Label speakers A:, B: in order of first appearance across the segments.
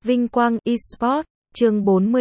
A: Vinh Quang Esports, chương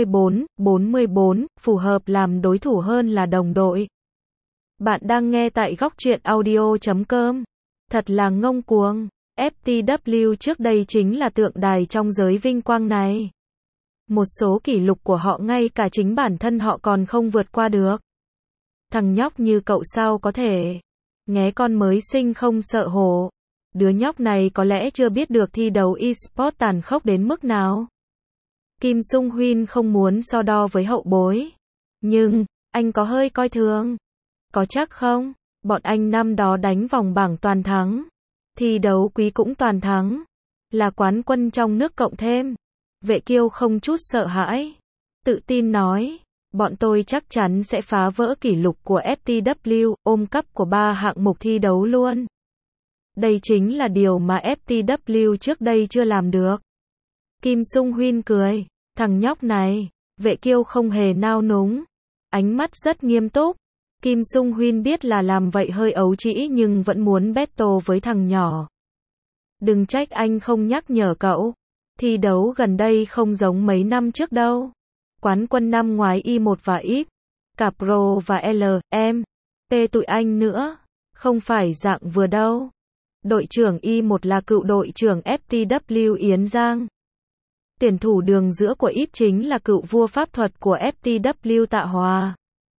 A: 44, phù hợp làm đối thủ hơn là đồng đội. Bạn đang nghe tại góc truyện audio.com. Thật là ngông cuồng. FTW trước đây chính là tượng đài trong giới vinh quang này. Một số kỷ lục của họ ngay cả chính bản thân họ còn không vượt qua được. Thằng nhóc như cậu sao có thể? Nghé con mới sinh không sợ hổ. Đứa nhóc này có lẽ chưa biết được thi đấu eSports tàn khốc đến mức nào. Kim Sung Huynh không muốn so đo với hậu bối. Nhưng, anh có hơi coi thường. Có chắc không? Bọn anh năm đó đánh vòng bảng toàn thắng. Thi đấu quý cũng toàn thắng. Là quán quân trong nước cộng thêm. Vệ Kiêu không chút sợ hãi. Tự tin nói. Bọn tôi chắc chắn sẽ phá vỡ kỷ lục của FTW, ôm cúp của 3 hạng mục thi đấu luôn. Đây chính là điều mà FTW trước đây chưa làm được. Kim Sung Huynh cười. Thằng nhóc này. Vệ Kiêu không hề nao núng. Ánh mắt rất nghiêm túc. Kim Sung Huynh biết là làm vậy hơi ấu trĩ nhưng vẫn muốn battle với thằng nhỏ. Đừng trách anh không nhắc nhở cậu. Thi đấu gần đây không giống mấy năm trước đâu. Quán quân năm ngoái I1 và X, cả Pro và LM, P tụi anh nữa. Không phải dạng vừa đâu. Đội trưởng I1 là cựu đội trưởng FTW Yến Giang. Tuyển thủ đường giữa của IF chính là cựu vua pháp thuật của FTW Tạ Hòa.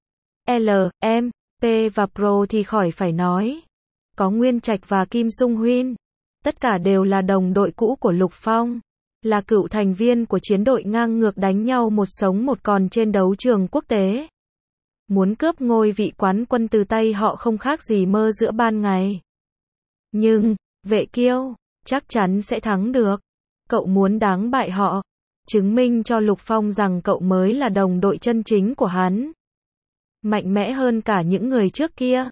A: LM, P và Pro thì khỏi phải nói. Có Nguyên Trạch và Kim Sung Huynh. Tất cả đều là đồng đội cũ của Lục Phong. Là cựu thành viên của chiến đội ngang ngược đánh nhau một sống một còn trên đấu trường quốc tế. Muốn cướp ngôi vị quán quân từ tay họ không khác gì mơ giữa ban ngày. Nhưng, Vệ Kiêu, chắc chắn sẽ thắng được. Cậu muốn đánh bại họ. Chứng minh cho Lục Phong rằng cậu mới là đồng đội chân chính của hắn. Mạnh mẽ hơn cả những người trước kia.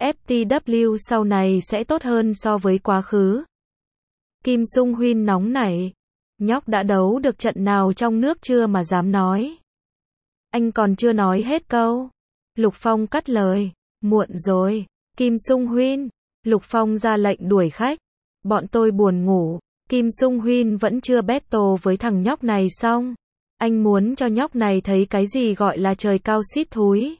A: FTW sau này sẽ tốt hơn so với quá khứ. Kim Sung Huynh nóng nảy. Nhóc đã đấu được trận nào trong nước chưa mà dám nói. Anh còn chưa nói hết câu. Lục Phong cắt lời. Muộn rồi. Kim Sung Huynh. Lục Phong ra lệnh đuổi khách. Bọn tôi buồn ngủ. Kim Sung Huynh vẫn chưa battle với thằng nhóc này xong. Anh muốn cho nhóc này thấy cái gì gọi là trời cao xít thúi.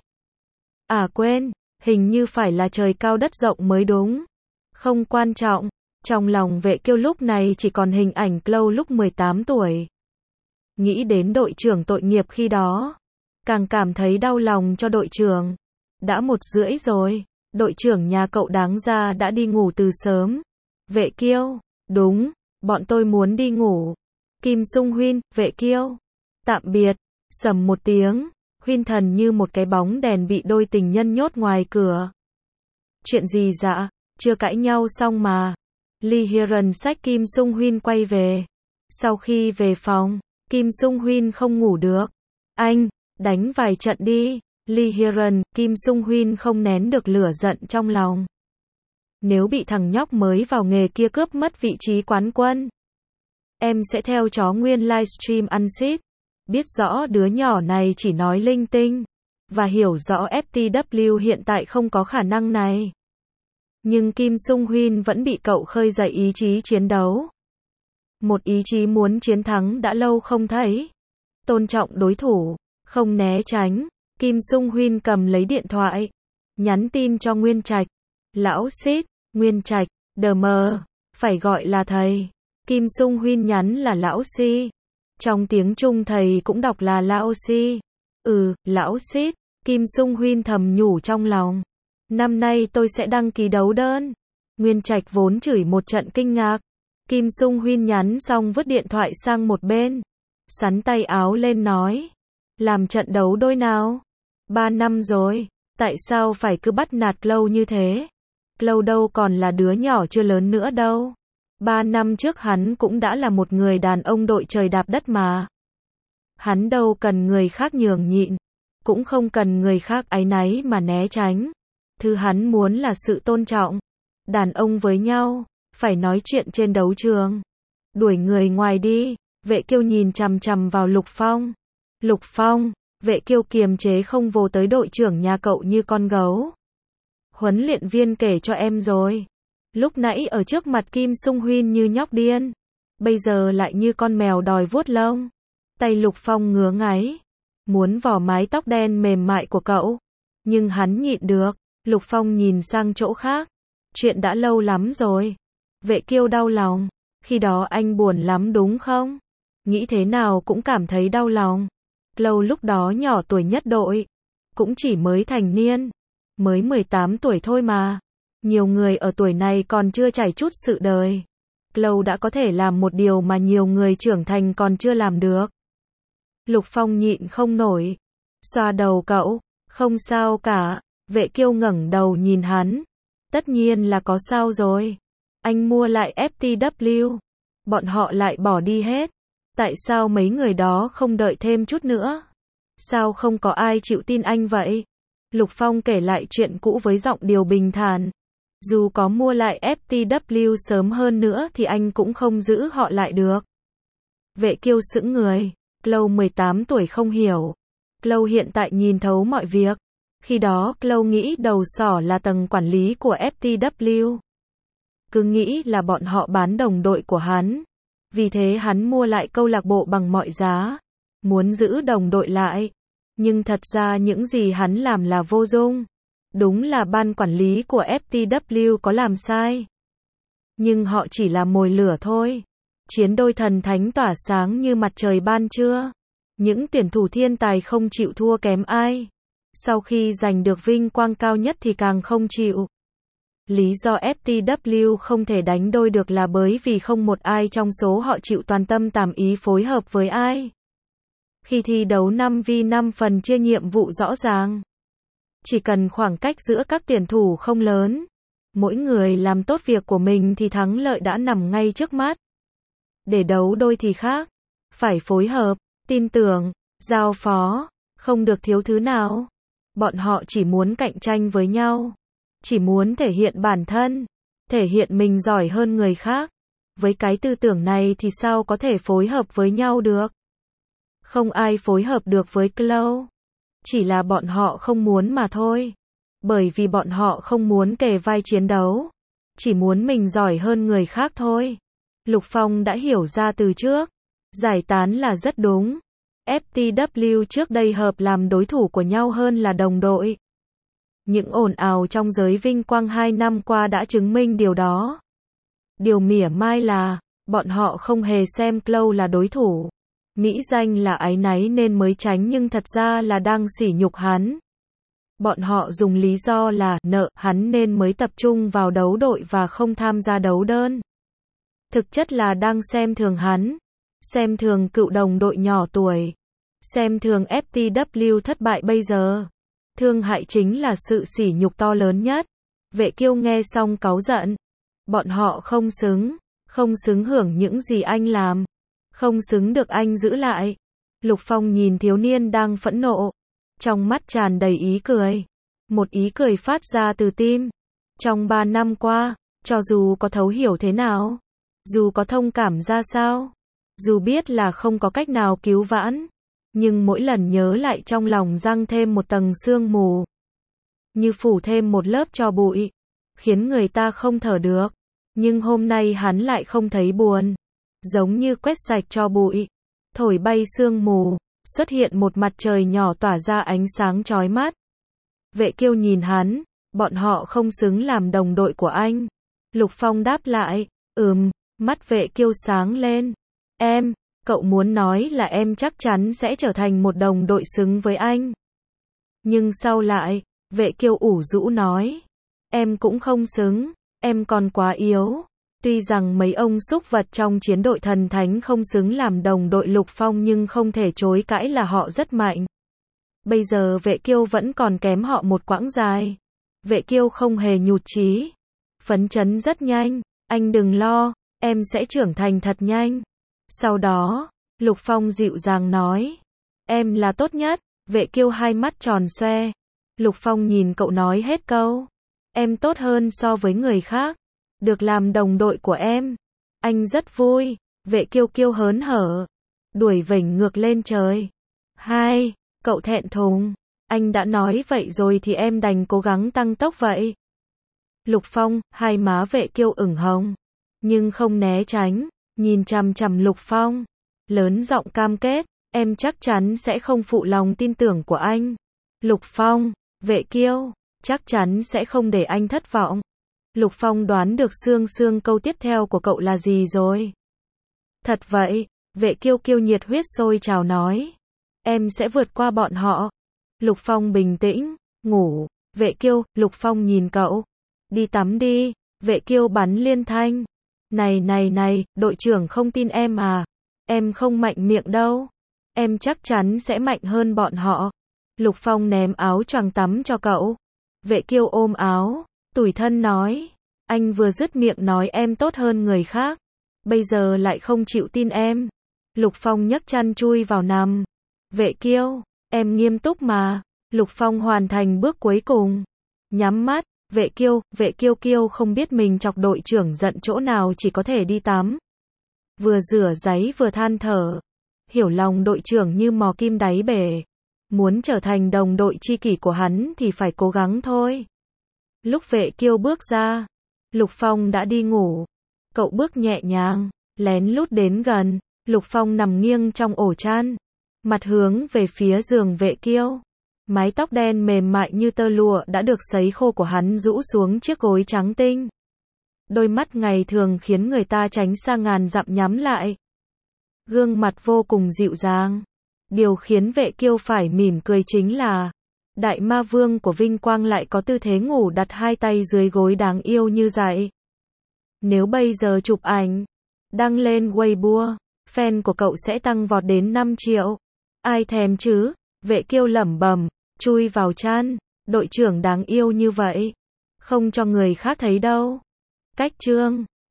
A: À quên, hình như phải là trời cao đất rộng mới đúng. Không quan trọng. Trong lòng Vệ Kiêu lúc này chỉ còn hình ảnh Clow lúc 18 tuổi. Nghĩ đến đội trưởng tội nghiệp khi đó. Càng cảm thấy đau lòng cho đội trưởng. Đã 1:30 rồi. Đội trưởng nhà cậu đáng ra đã đi ngủ từ sớm. Vệ Kiêu. Đúng. Bọn tôi muốn đi ngủ. Kim Sung Huynh, Vệ Kiêu. Tạm biệt. Sầm một tiếng. Huynh thần như một cái bóng đèn bị đôi tình nhân nhốt ngoài cửa. Chuyện gì dạ? Chưa cãi nhau xong mà. Lee Hiron xách Kim Sung Huynh quay về. Sau khi về phòng, Kim Sung Huynh không ngủ được. Anh, đánh vài trận đi. Lee Hiron, Kim Sung Huynh không nén được lửa giận trong lòng. Nếu bị thằng nhóc mới vào nghề kia cướp mất vị trí quán quân, em sẽ theo chó Nguyên livestream ăn xít. Biết rõ đứa nhỏ này chỉ nói linh tinh. Và hiểu rõ FTW hiện tại không có khả năng này. Nhưng Kim Sung Huynh vẫn bị cậu khơi dậy ý chí chiến đấu. Một ý chí muốn chiến thắng đã lâu không thấy. Tôn trọng đối thủ, không né tránh. Kim Sung Huynh cầm lấy điện thoại. Nhắn tin cho Nguyên Trạch. Lão xít, Nguyên Trạch, DM, phải gọi là thầy. Kim Sung Huynh nhắn là lão si. Trong tiếng Trung thầy cũng đọc là lão si. Lão xít. Kim Sung Huynh thầm nhủ trong lòng. Năm nay tôi sẽ đăng ký đấu đơn. Nguyên Trạch vốn chửi một trận kinh ngạc. Kim Sung Huynh nhắn xong vứt điện thoại sang một bên. Sắn tay áo lên nói. Làm trận đấu đôi nào? 3 năm rồi. Tại sao phải cứ bắt nạt Clow như thế? Clow đâu còn là đứa nhỏ chưa lớn nữa đâu. 3 năm trước hắn cũng đã là một người đàn ông đội trời đạp đất mà. Hắn đâu cần người khác nhường nhịn. Cũng không cần người khác áy náy mà né tránh. Thứ hắn muốn là sự tôn trọng. Đàn ông với nhau, phải nói chuyện trên đấu trường. Đuổi người ngoài đi. Vệ Kiêu nhìn chằm chằm vào Lục Phong. Lục Phong, Vệ Kiêu kiềm chế không vồ tới đội trưởng nhà cậu như con gấu. Huấn luyện viên kể cho em rồi. Lúc nãy ở trước mặt Kim Sung Huynh như nhóc điên. bây giờ lại như con mèo đòi vuốt lông. Tay Lục Phong ngứa ngáy, muốn vò mái tóc đen mềm mại của cậu, nhưng hắn nhịn được. Lục Phong nhìn sang chỗ khác. Chuyện đã lâu lắm rồi. Vệ Kiêu đau lòng. Khi đó anh buồn lắm đúng không? Nghĩ thế nào cũng cảm thấy đau lòng. Lâu lúc đó nhỏ tuổi nhất đội. Cũng chỉ mới thành niên. Mới 18 tuổi thôi mà. Nhiều người ở tuổi này còn chưa trải chút sự đời. Lâu đã có thể làm một điều mà nhiều người trưởng thành còn chưa làm được. Lục Phong nhịn không nổi. Xoa đầu cậu. Không sao cả. Vệ Kiêu ngẩng đầu nhìn hắn. Tất nhiên là có sao rồi. Anh mua lại FTW. Bọn họ lại bỏ đi hết. Tại sao mấy người đó không đợi thêm chút nữa? Sao không có ai chịu tin anh vậy? Lục Phong kể lại chuyện cũ với giọng điệu bình thản. Dù có mua lại FTW sớm hơn nữa thì anh cũng không giữ họ lại được. Vệ Kiêu sững người. Chloe 18 tuổi không hiểu. Chloe hiện tại nhìn thấu mọi việc. Khi đó Chloe nghĩ đầu sỏ là tầng quản lý của FTW. Cứ nghĩ là bọn họ bán đồng đội của hắn. Vì thế hắn mua lại câu lạc bộ bằng mọi giá. Muốn giữ đồng đội lại. Nhưng thật ra những gì hắn làm là vô dụng. Đúng là ban quản lý của FTW có làm sai. Nhưng họ chỉ là mồi lửa thôi. Chiến đôi thần thánh tỏa sáng như mặt trời ban trưa. Những tuyển thủ thiên tài không chịu thua kém ai. Sau khi giành được vinh quang cao nhất thì càng không chịu. Lý do FTW không thể đánh đôi được là bởi vì không một ai trong số họ chịu toàn tâm tàm ý phối hợp với ai. Khi thi đấu 5v5 phần chia nhiệm vụ rõ ràng. Chỉ cần khoảng cách giữa các tuyển thủ không lớn. Mỗi người làm tốt việc của mình thì thắng lợi đã nằm ngay trước mắt. Để đấu đôi thì khác. Phải phối hợp, tin tưởng, giao phó, không được thiếu thứ nào. Bọn họ chỉ muốn cạnh tranh với nhau. Chỉ muốn thể hiện bản thân. Thể hiện mình giỏi hơn người khác. Với cái tư tưởng này thì sao có thể phối hợp với nhau được? Không ai phối hợp được với Chloe. Chỉ là bọn họ không muốn mà thôi. Bởi vì bọn họ không muốn kề vai chiến đấu. Chỉ muốn mình giỏi hơn người khác thôi. Lục Phong đã hiểu ra từ trước. Giải tán là rất đúng. FTW trước đây hợp làm đối thủ của nhau hơn là đồng đội. Những ồn ào trong giới vinh quang 2 năm qua đã chứng minh điều đó. Điều mỉa mai là, bọn họ không hề xem Chloe là đối thủ. Mỹ danh là áy náy nên mới tránh nhưng thật ra là đang sỉ nhục hắn. Bọn họ dùng lý do là nợ hắn nên mới tập trung vào đấu đội và không tham gia đấu đơn. Thực chất là đang xem thường hắn. Xem thường cựu đồng đội nhỏ tuổi. Xem thường FTW thất bại bây giờ. Thương hại chính là sự sỉ nhục to lớn nhất. Vệ Kiêu nghe xong cáu giận. Bọn họ không xứng hưởng những gì anh làm. Không xứng được anh giữ lại. Lục Phong nhìn thiếu niên đang phẫn nộ. Trong mắt tràn đầy ý cười. Một ý cười phát ra từ tim. Trong 3 năm qua, cho dù có thấu hiểu thế nào, dù có thông cảm ra sao, dù biết là không có cách nào cứu vãn, nhưng mỗi lần nhớ lại trong lòng giăng thêm một tầng sương mù. Như phủ thêm một lớp tro bụi, khiến người ta không thở được. Nhưng hôm nay hắn lại không thấy buồn. Giống như quét sạch tro bụi, thổi bay sương mù, xuất hiện một mặt trời nhỏ tỏa ra ánh sáng chói mắt. Vệ Kiêu nhìn hắn, bọn họ không xứng làm đồng đội của anh. Lục Phong đáp lại, mắt Vệ Kiêu sáng lên. Cậu muốn nói là em chắc chắn sẽ trở thành một đồng đội xứng với anh. Nhưng sau lại, Vệ Kiêu ủ rũ nói, em cũng không xứng, em còn quá yếu. Tuy rằng mấy ông súc vật trong chiến đội thần thánh không xứng làm đồng đội Lục Phong nhưng không thể chối cãi là họ rất mạnh. Bây giờ Vệ Kiêu vẫn còn kém họ một quãng dài. Vệ Kiêu không hề nhụt chí. Phấn chấn rất nhanh, anh đừng lo, em sẽ trưởng thành thật nhanh. Sau đó, Lục Phong dịu dàng nói, em là tốt nhất. Vệ Kiêu hai mắt tròn xoe. Lục Phong nhìn cậu nói hết câu, em tốt hơn so với người khác. Được làm đồng đội của em, anh rất vui. Vệ Kiêu kiêu hớn hở, đuổi vểnh ngược lên trời. Cậu thẹn thùng, anh đã nói vậy rồi thì em đành cố gắng tăng tốc vậy. Lục Phong, hai má Vệ Kiêu ửng hồng, nhưng không né tránh, nhìn chằm chằm Lục Phong, lớn giọng cam kết, em chắc chắn sẽ không phụ lòng tin tưởng của anh. Lục Phong, Vệ Kiêu, chắc chắn sẽ không để anh thất vọng. Lục Phong đoán được xương xương câu tiếp theo của cậu là gì rồi. Thật vậy, Vệ Kiêu kiêu nhiệt huyết sôi trào nói. Em sẽ vượt qua bọn họ. Lục Phong bình tĩnh, ngủ. Vệ Kiêu, Lục Phong nhìn cậu. Đi tắm đi. Vệ Kiêu bắn liên thanh. Này, đội trưởng không tin em à? Em không mạnh miệng đâu. Em chắc chắn sẽ mạnh hơn bọn họ. Lục Phong ném áo choàng tắm cho cậu. Vệ Kiêu ôm áo, tủi thân nói. Anh vừa dứt miệng nói em tốt hơn người khác. Bây giờ lại không chịu tin em. Lục Phong nhấc chăn chui vào nằm. Vệ Kiêu, em nghiêm túc mà. Lục Phong hoàn thành bước cuối cùng. Nhắm mắt, Vệ Kiêu không biết mình chọc đội trưởng giận chỗ nào, chỉ có thể đi tắm. Vừa rửa giấy vừa than thở. Hiểu lòng đội trưởng như mò kim đáy bể. Muốn trở thành đồng đội tri kỷ của hắn thì phải cố gắng thôi. Lúc Vệ Kiêu bước ra, Lục Phong đã đi ngủ. Cậu bước nhẹ nhàng, lén lút đến gần. Lục Phong nằm nghiêng trong ổ chăn, mặt hướng về phía giường Vệ Kiêu. Mái tóc đen mềm mại như tơ lụa đã được sấy khô của hắn rũ xuống chiếc gối trắng tinh. Đôi mắt ngày thường khiến người ta tránh xa ngàn dặm nhắm lại. Gương mặt vô cùng dịu dàng. Điều khiến Vệ Kiêu phải mỉm cười chính là Đại Ma Vương của Vinh Quang lại có tư thế ngủ đặt hai tay dưới gối đáng yêu như vậy. Nếu bây giờ chụp ảnh, đăng lên Weibo, fan của cậu sẽ tăng vọt đến 5 triệu. Ai thèm chứ? Vệ Kiêu lẩm bẩm, chui vào chăn. Đội trưởng đáng yêu như vậy, không cho người khác thấy đâu. Cách chương